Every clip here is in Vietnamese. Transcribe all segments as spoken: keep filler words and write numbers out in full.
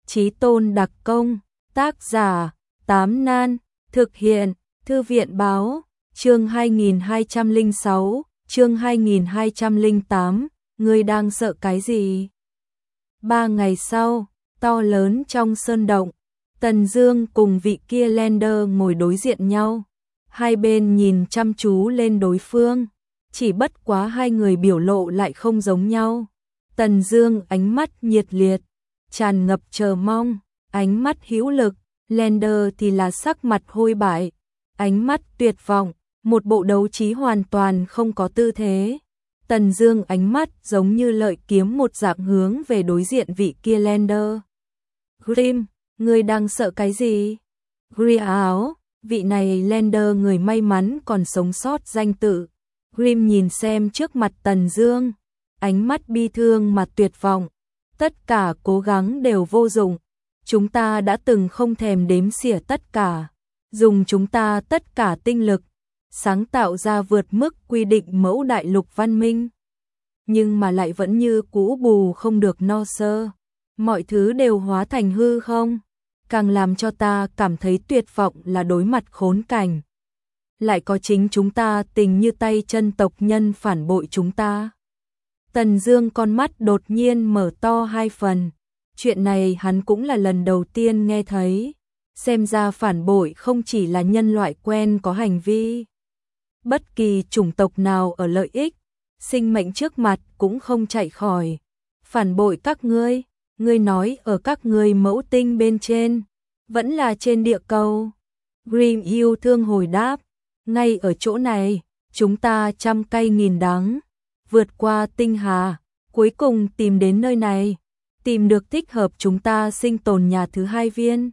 Chí tôn đặc công, tác giả, Tám Nan, thực hiện, Thư viện báo, chương hai nghìn hai trăm lẻ sáu, chương hai nghìn hai trăm lẻ tám, ngươi đang sợ cái gì? Ba ngày sau, to lớn trong sơn động, Tần Dương cùng vị kia Lander ngồi đối diện nhau. Hai bên nhìn chăm chú lên đối phương, chỉ bất quá hai người biểu lộ lại không giống nhau. Tần Dương ánh mắt nhiệt liệt, tràn ngập chờ mong, ánh mắt hữu lực, Lander thì là sắc mặt hôi bại, ánh mắt tuyệt vọng, một bộ đấu trí hoàn toàn không có tư thế. Tần Dương ánh mắt giống như lợi kiếm một dạng hướng về đối diện vị kia Lander. Grim, ngươi đang sợ cái gì? Gria áo, vị này Lander người may mắn còn sống sót danh tự. Grim nhìn xem trước mặt Tần Dương, ánh mắt bi thương mà tuyệt vọng. Tất cả cố gắng đều vô dụng. Chúng ta đã từng không thèm đếm xỉa tất cả, dùng chúng ta tất cả tinh lực, sáng tạo ra vượt mức quy định mẫu đại lục văn minh. Nhưng mà lại vẫn như cũ bù không được no sơ. Mọi thứ đều hóa thành hư không. Càng làm cho ta cảm thấy tuyệt vọng là đối mặt khốn cảnh. Lại có chính chúng ta tình như tay chân tộc nhân phản bội chúng ta. Tần Dương con mắt đột nhiên mở to hai phần. Chuyện này hắn cũng là lần đầu tiên nghe thấy. Xem ra phản bội không chỉ là nhân loại quen có hành vi. Bất kỳ chủng tộc nào ở lợi ích, sinh mệnh trước mặt cũng không chạy khỏi. Phản bội các ngươi, ngươi nói ở các ngươi mẫu tinh bên trên, vẫn là trên địa cầu. Grim yêu thương hồi đáp, ngay ở chỗ này, chúng ta trăm cây nghìn đắng, vượt qua tinh hà, cuối cùng tìm đến nơi này, tìm được thích hợp chúng ta sinh tồn nhà thứ hai viên.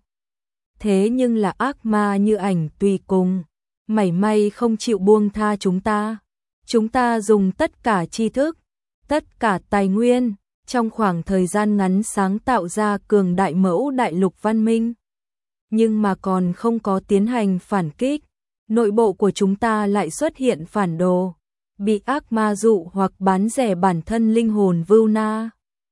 Thế nhưng là ác ma như ảnh tùy cùng, mảy may không chịu buông tha chúng ta. Chúng ta dùng tất cả tri thức, tất cả tài nguyên, trong khoảng thời gian ngắn sáng tạo ra cường đại mẫu đại lục văn minh. Nhưng mà còn không có tiến hành phản kích, nội bộ của chúng ta lại xuất hiện phản đồ, bị ác ma dụ hoặc bán rẻ bản thân linh hồn vưu na.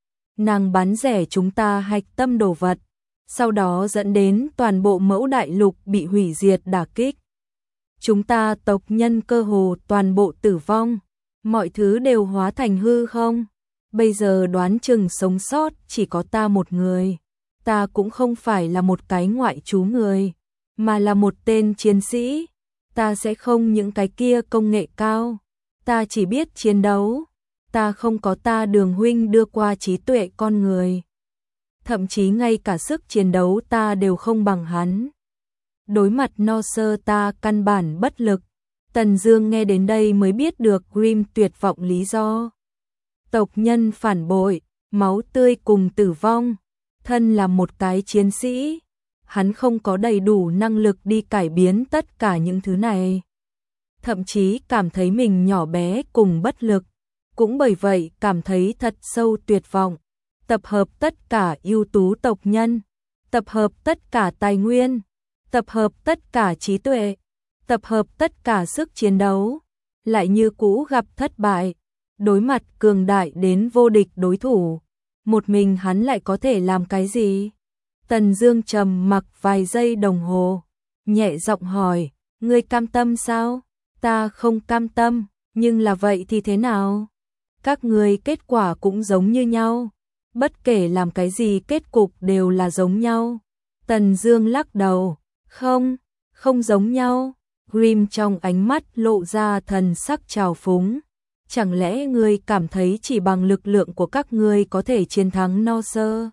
Nàng bán rẻ chúng ta hạch tâm đồ vật, sau đó dẫn đến toàn bộ mẫu đại lục bị hủy diệt đả kích. Chúng ta tộc nhân cơ hồ toàn bộ tử vong, mọi thứ đều hóa thành hư không. Bây giờ đoán chừng sống sót chỉ có ta một người. Ta cũng không phải là một cái ngoại trú người, mà là một tên chiến sĩ. Ta sẽ không những cái kia công nghệ cao. Ta chỉ biết chiến đấu. Ta không có ta Đường huynh đưa qua trí tuệ con người. Thậm chí ngay cả sức chiến đấu ta đều không bằng hắn. Đối mặt no sơ ta căn bản bất lực. Tần Dương nghe đến đây mới biết được Grim tuyệt vọng lý do. Tộc nhân phản bội, máu tươi cùng tử vong. Thân là một cái chiến sĩ, hắn không có đầy đủ năng lực đi cải biến tất cả những thứ này. Thậm chí cảm thấy mình nhỏ bé cùng bất lực, cũng bởi vậy cảm thấy thật sâu tuyệt vọng. Tập hợp tất cả ưu tú tộc nhân, tập hợp tất cả tài nguyên, tập hợp tất cả trí tuệ, tập hợp tất cả sức chiến đấu, lại như cũ gặp thất bại. Đối mặt cường đại đến vô địch đối thủ, một mình hắn lại có thể làm cái gì? Tần Dương trầm mặc vài giây đồng hồ, nhẹ giọng hỏi, ngươi cam tâm sao? Ta không cam tâm, nhưng là vậy thì thế nào? Các ngươi kết quả cũng giống như nhau, bất kể làm cái gì kết cục đều là giống nhau. Tần Dương lắc đầu, không, không giống nhau. Grim trong ánh mắt lộ ra thần sắc trào phúng. Chẳng lẽ ngươi cảm thấy chỉ bằng lực lượng của các ngươi có thể chiến thắng no sơ?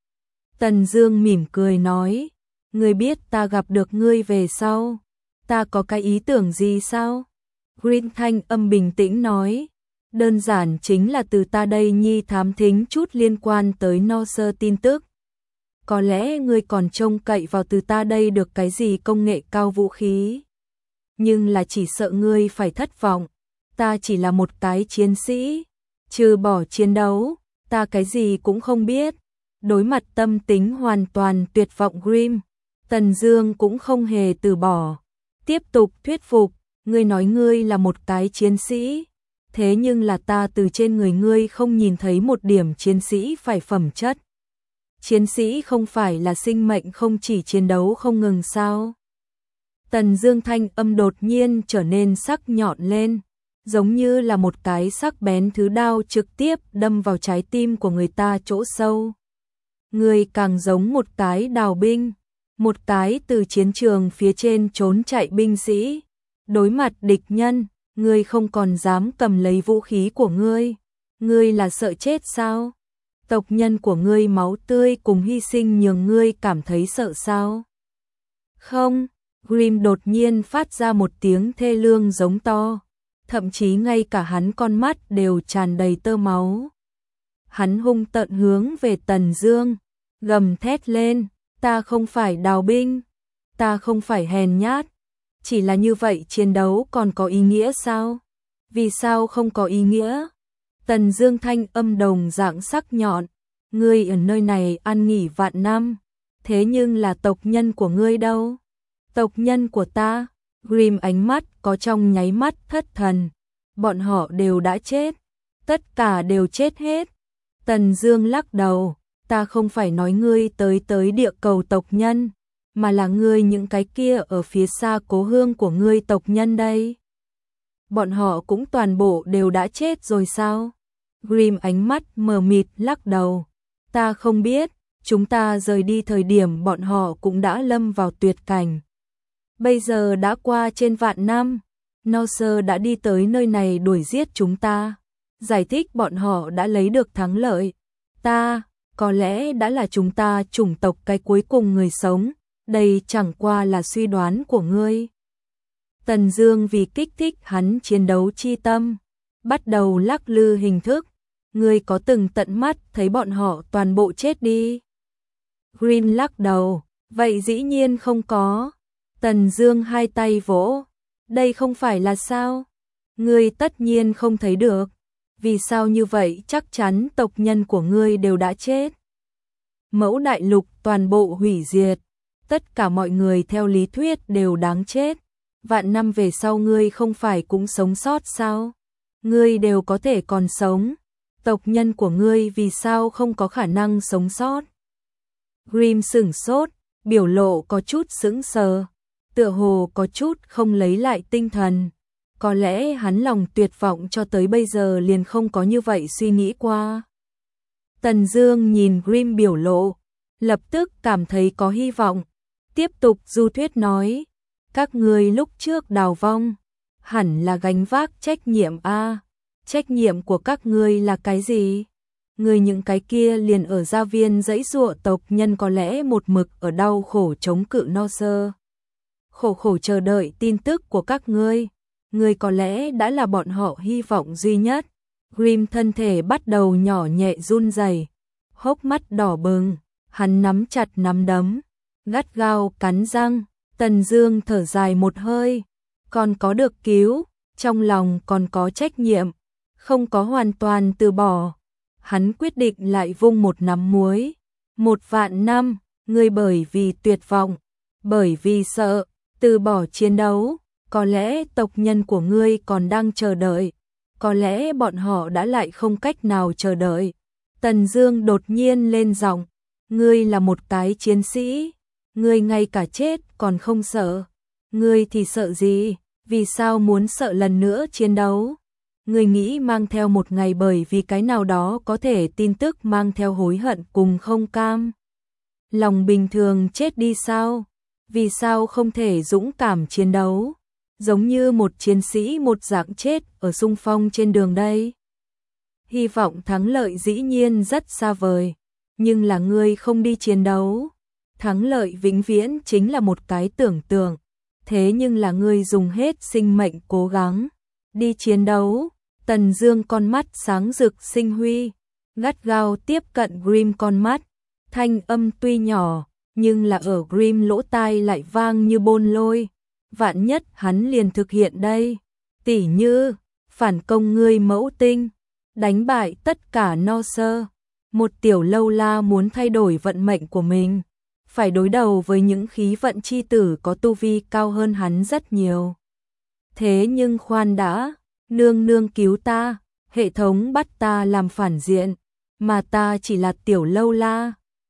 Tần Dương mỉm cười nói, ngươi biết ta gặp được ngươi về sau, ta có cái ý tưởng gì sao? Green thanh âm bình tĩnh nói, đơn giản chính là từ ta đây nhi thám thính chút liên quan tới no sơ tin tức. Có lẽ ngươi còn trông cậy vào từ ta đây được cái gì công nghệ cao vũ khí. Nhưng là chỉ sợ ngươi phải thất vọng. Ta chỉ là một cái chiến sĩ, trừ bỏ chiến đấu, ta cái gì cũng không biết. Đối mặt tâm tính hoàn toàn tuyệt vọng Grim, Tần Dương cũng không hề từ bỏ, tiếp tục thuyết phục, ngươi nói ngươi là một cái chiến sĩ, thế nhưng là ta từ trên người ngươi không nhìn thấy một điểm chiến sĩ phải phẩm chất. chiến sĩ không phải là sinh mệnh không chỉ chiến đấu không ngừng sao? Tần Dương thanh âm đột nhiên trở nên sắc nhọn lên, giống như là một cái sắc bén thứ đao trực tiếp đâm vào trái tim của người ta chỗ sâu. Ngươi càng giống một cái đào binh, một cái từ chiến trường phía trên trốn chạy binh sĩ. Đối mặt địch nhân, ngươi không còn dám cầm lấy vũ khí của ngươi. Ngươi là sợ chết sao? Tộc nhân của ngươi máu tươi cùng hy sinh nhường ngươi cảm thấy sợ sao? Không, Grim đột nhiên phát ra một tiếng thê lương giống to, thậm chí ngay cả hắn con mắt đều tràn đầy tơ máu. Hắn hung tợn hướng về Tần Dương, gầm thét lên, ta không phải đào binh, ta không phải hèn nhát, chỉ là như vậy chiến đấu còn có ý nghĩa sao? Vì sao không có ý nghĩa? Tần Dương thanh âm đồng dạng sắc nhọn, ngươi ở nơi này an nghỉ vạn năm, thế nhưng là tộc nhân của ngươi đâu? Tộc nhân của ta? Grim ánh mắt có trong nháy mắt thất thần, bọn họ đều đã chết, tất cả đều chết hết. Tần Dương lắc đầu, ta không phải nói ngươi tới tới địa cầu tộc nhân, mà là ngươi những cái kia ở phía xa cố hương của ngươi tộc nhân đây. Bọn họ cũng toàn bộ đều đã chết rồi sao? Grim ánh mắt mờ mịt lắc đầu, ta không biết, chúng ta rời đi thời điểm bọn họ cũng đã lâm vào tuyệt cảnh. Bây giờ đã qua trên vạn năm, Norse đã đi tới nơi này đuổi giết chúng ta, giải thích bọn họ đã lấy được thắng lợi. Ta, có lẽ đã là chúng ta chủng tộc cái cuối cùng người sống, đây chẳng qua là suy đoán của ngươi. Tần Dương vì kích thích hắn chiến đấu chi tâm, bắt đầu lắc lư hình thức, ngươi có từng tận mắt thấy bọn họ toàn bộ chết đi? Green lắc đầu, vậy dĩ nhiên không có. Tần Dương hai tay vỗ, đây không phải là sao? Ngươi tất nhiên không thấy được. Vì sao như vậy? Chắc chắn tộc nhân của ngươi đều đã chết. Mẫu đại lục toàn bộ hủy diệt, tất cả mọi người theo lý thuyết đều đáng chết. Vạn năm về sau ngươi không phải cũng sống sót sao? Ngươi đều có thể còn sống, tộc nhân của ngươi vì sao không có khả năng sống sót? Grim sửng sốt, biểu lộ có chút sững sờ, tựa hồ có chút không lấy lại tinh thần. Có lẽ hắn lòng tuyệt vọng cho tới bây giờ liền không có như vậy suy nghĩ qua. Tần Dương nhìn Grim biểu lộ, lập tức cảm thấy có hy vọng, tiếp tục du thuyết nói, các ngươi lúc trước đào vong, hẳn là gánh vác trách nhiệm a. Trách nhiệm của các ngươi là cái gì? Ngươi những cái kia liền ở gia viên dãy dụa tộc nhân có lẽ một mực ở đau khổ chống cự Norse. Khổ khổ chờ đợi tin tức của các ngươi. Ngươi có lẽ đã là bọn họ hy vọng duy nhất. Grim thân thể bắt đầu nhỏ nhẹ run rẩy, hốc mắt đỏ bừng, hắn nắm chặt nắm đấm, gắt gao cắn răng. Tần Dương thở dài một hơi, còn có được cứu, trong lòng còn có trách nhiệm, không có hoàn toàn từ bỏ. Hắn quyết định lại vung một nắm muối. Một vạn năm, ngươi bởi vì tuyệt vọng, bởi vì sợ, từ bỏ chiến đấu, có lẽ tộc nhân của ngươi còn đang chờ đợi, có lẽ bọn họ đã lại không cách nào chờ đợi. Tần Dương đột nhiên lên giọng, ngươi là một cái chiến sĩ, ngươi ngay cả chết còn không sợ, ngươi thì sợ gì, vì sao muốn sợ lần nữa chiến đấu? Ngươi nghĩ mang theo một ngày bởi vì cái nào đó có thể tin tức mang theo hối hận cùng không cam lòng bình thường chết đi sao? Vì sao không thể dũng cảm chiến đấu, giống như một chiến sĩ một dạng chết ở xung phong trên đường đây? Hy vọng thắng lợi dĩ nhiên rất xa vời, nhưng là ngươi không đi chiến đấu. Thắng lợi vĩnh viễn chính là một cái tưởng tượng, thế nhưng là ngươi dùng hết sinh mệnh cố gắng đi chiến đấu. Tần Dương con mắt sáng rực sinh huy, gắt gao tiếp cận Grim con mắt, thanh âm tuy nhỏ, nhưng là ở Grim lỗ tai lại vang như bôn lôi. Vạn nhất hắn liền thực hiện đây, tỉ như phản công ngươi mẫu tinh, đánh bại tất cả Norse. Một tiểu lâu la muốn thay đổi vận mệnh của mình, phải đối đầu với những khí vận chi tử có tu vi cao hơn hắn rất nhiều. Thế nhưng khoan đã, nương nương cứu ta, hệ thống bắt ta làm phản diện, mà ta chỉ là tiểu lâu la,